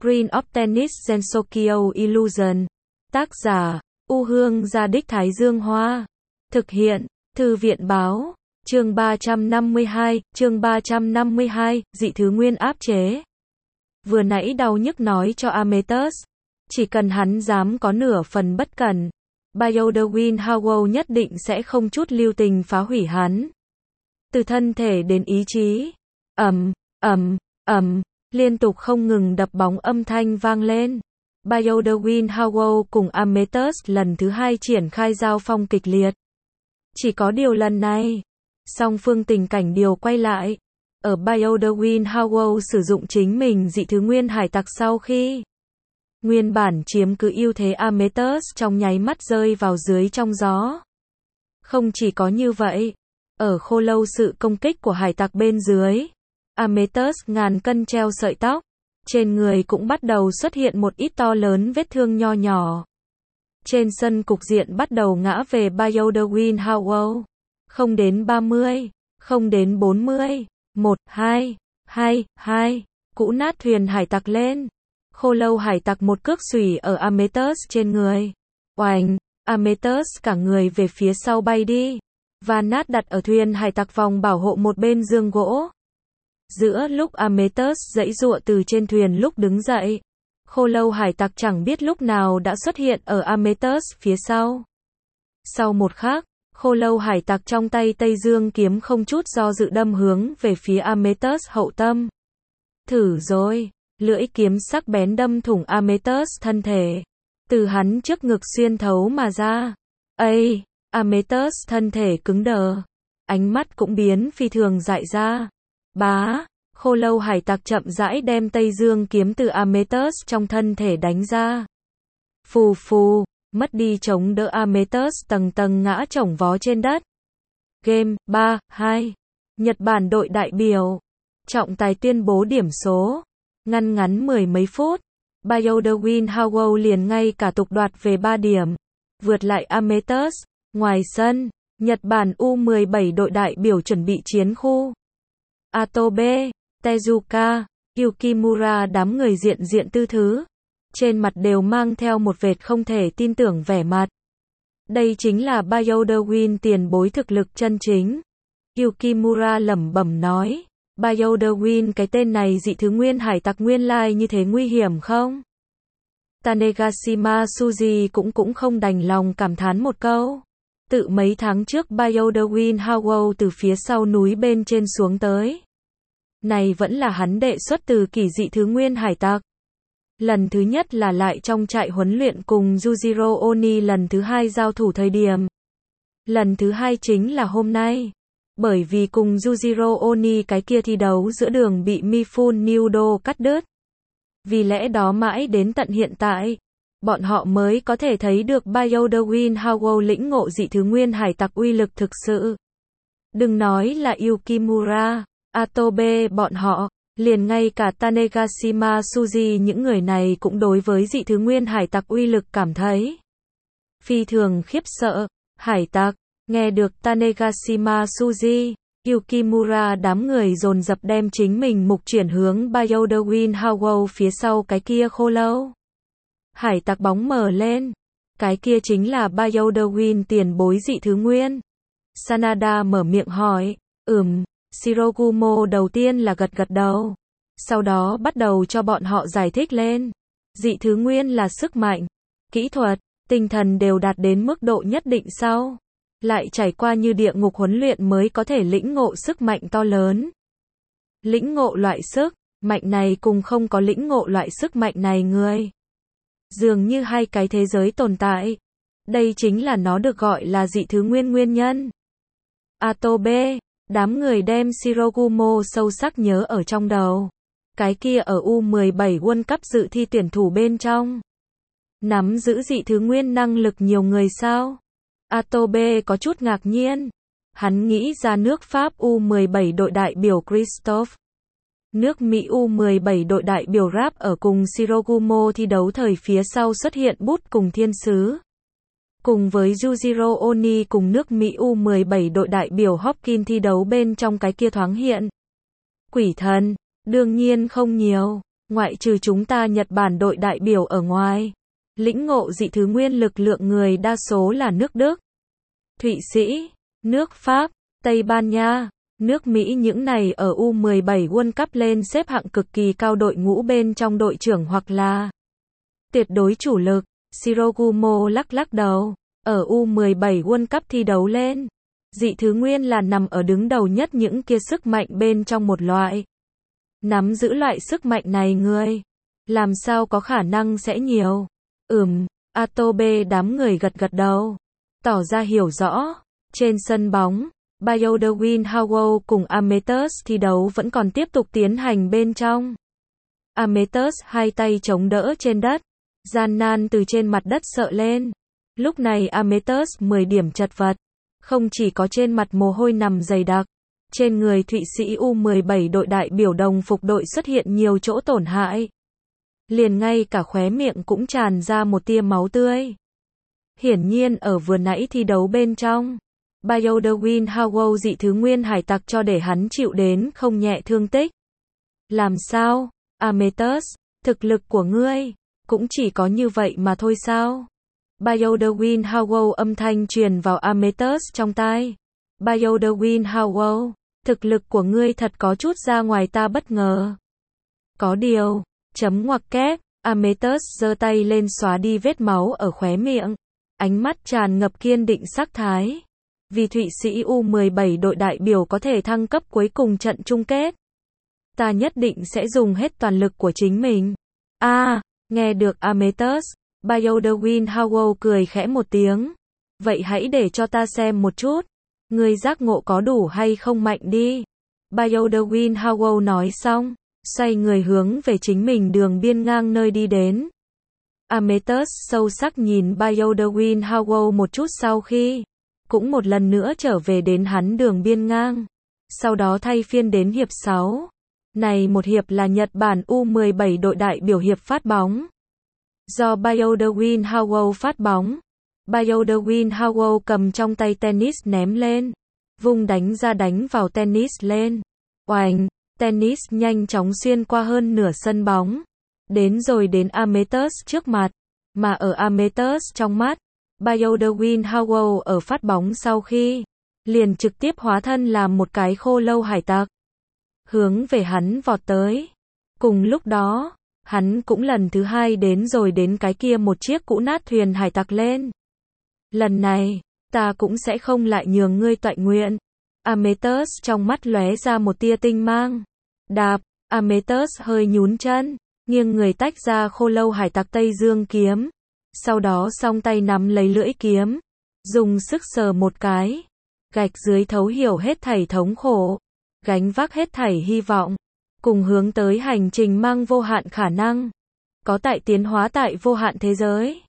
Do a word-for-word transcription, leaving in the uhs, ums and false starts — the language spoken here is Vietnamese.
Screen of Tennis Gensokyo Illusion. Tác giả, U Hương Gia Đích Thái Dương Hoa. Thực hiện, Thư viện Báo. Chương ba trăm năm mươi hai, chương ba trăm năm mươi hai, dị thứ nguyên áp chế. Vừa nãy đau nhức nói cho Amethyst, chỉ cần hắn dám có nửa phần bất cẩn, Bioderwin Howell nhất định sẽ không chút lưu tình phá hủy hắn. Từ thân thể đến ý chí, ầm, ầm, ầm, liên tục không ngừng đập bóng âm thanh vang lên. Bioderwin Howell cùng Amethyst lần thứ hai triển khai giao phong kịch liệt. Chỉ có điều lần này, song phương tình cảnh điều quay lại. Ở Bioderwin Howell sử dụng chính mình dị thứ nguyên hải tặc sau khi nguyên bản chiếm cứ ưu thế, Amethyst trong nháy mắt rơi vào dưới trong gió. Không chỉ có như vậy, ở khô lâu sự công kích của hải tặc bên dưới, Amethyst ngàn cân treo sợi tóc, trên người cũng bắt đầu xuất hiện một ít to lớn vết thương nho nhỏ. Trên sân cục diện bắt đầu ngã về Bioderwin Howell. Không đến ba mươi, không đến bốn mươi, một, hai, hai, hai, cũ nát thuyền hải tặc lên. Khô lâu hải tặc một cước xùy ở Amethyst trên người. Oành, Amethyst cả người về phía sau bay đi. Và nát đặt ở thuyền hải tặc vòng bảo hộ một bên giường gỗ. Giữa lúc Amethyst giãy giụa từ trên thuyền lúc đứng dậy, khô lâu hải tặc chẳng biết lúc nào đã xuất hiện ở Amethyst phía sau. Sau một khắc, khô lâu hải tặc trong tay Tây Dương kiếm không chút do dự đâm hướng về phía Amethyst hậu tâm. Thử rồi, lưỡi kiếm sắc bén đâm thủng Amethyst thân thể, từ hắn trước ngực xuyên thấu mà ra. Ây, Amethyst thân thể cứng đờ, ánh mắt cũng biến phi thường dại ra. Bá, khô lâu hải tặc chậm rãi đem Tây Dương kiếm từ Amethyst trong thân thể đánh ra. Phù phù, mất đi chống đỡ, Amethyst tầng tầng ngã chồng vó trên đất. Game ba hai. Nhật Bản đội đại biểu. Trọng tài tuyên bố điểm số. Ngăn ngắn mười mấy phút, Bioderwin Howell liền ngay cả tục đoạt về ba điểm, vượt lại Amethyst. Ngoài sân, Nhật Bản U mười bảy đội đại biểu chuẩn bị chiến khu. Atobe, Tezuka, Yukimura đám người diện diện tư thứ, trên mặt đều mang theo một vệt không thể tin tưởng vẻ mặt. Đây chính là Bioderwin tiền bối thực lực chân chính. Yukimura lẩm bẩm nói, Bioderwin cái tên này dị thứ nguyên hải tặc nguyên lai như thế nguy hiểm không? Tanegashima Suji cũng cũng không đành lòng cảm thán một câu. Tự mấy tháng trước Bioderwin Howell từ phía sau núi bên trên xuống tới. Này vẫn là hắn đệ xuất từ kỳ dị thứ nguyên hải tặc. Lần thứ nhất là lại trong trại huấn luyện cùng Yujiro Oni, lần thứ hai giao thủ thời điểm. Lần thứ hai chính là hôm nay. Bởi vì cùng Yujiro Oni cái kia thi đấu giữa đường bị Mifune Nudo cắt đứt. Vì lẽ đó mãi đến tận hiện tại, bọn họ mới có thể thấy được Bioderwin Howell lĩnh ngộ dị thứ nguyên hải tặc uy lực thực sự. Đừng nói là Yukimura, Atobe bọn họ, liền ngay cả Tanegashima Suji, những người này cũng đối với dị thứ nguyên hải tặc uy lực cảm thấy phi thường khiếp sợ. Hải tặc, nghe được Tanegashima Suji, Yukimura đám người dồn dập đem chính mình mục chuyển hướng Bioderwin Howell phía sau cái kia khô lâu hải tặc bóng mở lên. Cái kia chính là Bioderwin tiền bối dị thứ nguyên. Sanada mở miệng hỏi. Ừm, Shirogumo đầu tiên là gật gật đầu. Sau đó bắt đầu cho bọn họ giải thích lên. Dị thứ nguyên là sức mạnh, kỹ thuật, tinh thần đều đạt đến mức độ nhất định sau, lại trải qua như địa ngục huấn luyện mới có thể lĩnh ngộ sức mạnh to lớn. Lĩnh ngộ loại sức mạnh này cùng không có lĩnh ngộ loại sức mạnh này người, dường như hai cái thế giới tồn tại. Đây chính là nó được gọi là dị thứ nguyên nguyên nhân. Atobe, đám người đem Shirogumo sâu sắc nhớ ở trong đầu. Cái kia ở U mười bảy World Cup dự thi tuyển thủ bên trong, nắm giữ dị thứ nguyên năng lực nhiều người sao? Atobe có chút ngạc nhiên. Hắn nghĩ ra nước Pháp U mười bảy đội đại biểu Christophe, nước Mỹ U mười bảy đội đại biểu Rap ở cùng Shirogumo thi đấu thời phía sau xuất hiện bút cùng thiên sứ. Cùng với Yujiro Oni cùng nước Mỹ U mười bảy đội đại biểu Hopkins thi đấu bên trong cái kia thoáng hiện. Quỷ thần, đương nhiên không nhiều. ngoại trừ chúng ta Nhật Bản đội đại biểu ở ngoài. Lĩnh ngộ dị thứ nguyên lực lượng người đa số là nước Đức, Thụy Sĩ, nước Pháp, Tây Ban Nha, nước Mỹ, những này ở U mười bảy World Cup lên xếp hạng cực kỳ cao đội ngũ bên trong đội trưởng hoặc là tuyệt đối chủ lực. Shirogumo lắc lắc đầu, ở U mười bảy World Cup thi đấu lên, dị thứ nguyên là nằm ở đứng đầu nhất những kia sức mạnh bên trong một loại. Nắm giữ loại sức mạnh này người, làm sao có khả năng sẽ nhiều. Ừm, Atobe đám người gật gật đầu, tỏ ra hiểu rõ. Trên sân bóng, Bayodewin Howell cùng Amethyst thi đấu vẫn còn tiếp tục tiến hành bên trong. Amethyst hai tay chống đỡ trên đất, gian nan từ trên mặt đất sợ lên. Lúc này Amethyst mười điểm chật vật, không chỉ có trên mặt mồ hôi nằm dày đặc, trên người Thụy Sĩ U mười bảy đội đại biểu đồng phục đội xuất hiện nhiều chỗ tổn hại. Liền ngay cả khóe miệng cũng tràn ra một tia máu tươi. Hiển nhiên ở vừa nãy thi đấu bên trong, Bayodewin Howell dị thứ nguyên hải tặc cho để hắn chịu đến không nhẹ thương tích. Làm sao, Amethyst, thực lực của ngươi cũng chỉ có như vậy mà thôi sao? Bayodewin Howell âm thanh truyền vào Amethyst trong tai. Bayodewin Howell, thực lực của ngươi thật có chút ra ngoài ta bất ngờ. Có điều, chấm ngoặc kép, Amethyst giơ tay lên xóa đi vết máu ở khóe miệng, ánh mắt tràn ngập kiên định sắc thái. Vì Thụy Sĩ U mười bảy đội đại biểu có thể thăng cấp cuối cùng trận chung kết, ta nhất định sẽ dùng hết toàn lực của chính mình. A, à, nghe được Amethyst, Bayodewin Howell cười khẽ một tiếng. Vậy hãy để cho ta xem một chút, ngươi giác ngộ có đủ hay không mạnh đi. Bayodewin Howell nói xong, xoay người hướng về chính mình đường biên ngang nơi đi đến. Amethyst sâu sắc nhìn Bayodewin Howell một chút sau khi, cũng một lần nữa trở về đến hắn đường biên ngang. Sau đó thay phiên đến hiệp sáu. Này một hiệp là Nhật Bản U mười bảy đội đại biểu hiệp phát bóng. Do Bayodewin Howell phát bóng, Bayodewin Howell cầm trong tay tennis ném lên, vung đánh ra đánh vào tennis lên. Oành, tennis nhanh chóng xuyên qua hơn nửa sân bóng, đến rồi đến Amethyst trước mặt, mà ở Amethyst trong mắt, Bayodewin Howell ở phát bóng sau khi, liền trực tiếp hóa thân làm một cái khô lâu hải tặc, hướng về hắn vọt tới. Cùng lúc đó, hắn cũng lần thứ hai đến rồi đến cái kia một chiếc cũ nát thuyền hải tặc lên. Lần này, ta cũng sẽ không lại nhường ngươi toại nguyện. Amethyst trong mắt lóe ra một tia tinh mang. Đạp, Amethyst hơi nhún chân, nghiêng người tách ra khô lâu hải tặc Tây Dương kiếm. Sau đó song tay nắm lấy lưỡi kiếm, dùng sức sờ một cái, gạch dưới thấu hiểu hết thảy thống khổ, gánh vác hết thảy hy vọng, cùng hướng tới hành trình mang vô hạn khả năng, có tại tiến hóa tại vô hạn thế giới.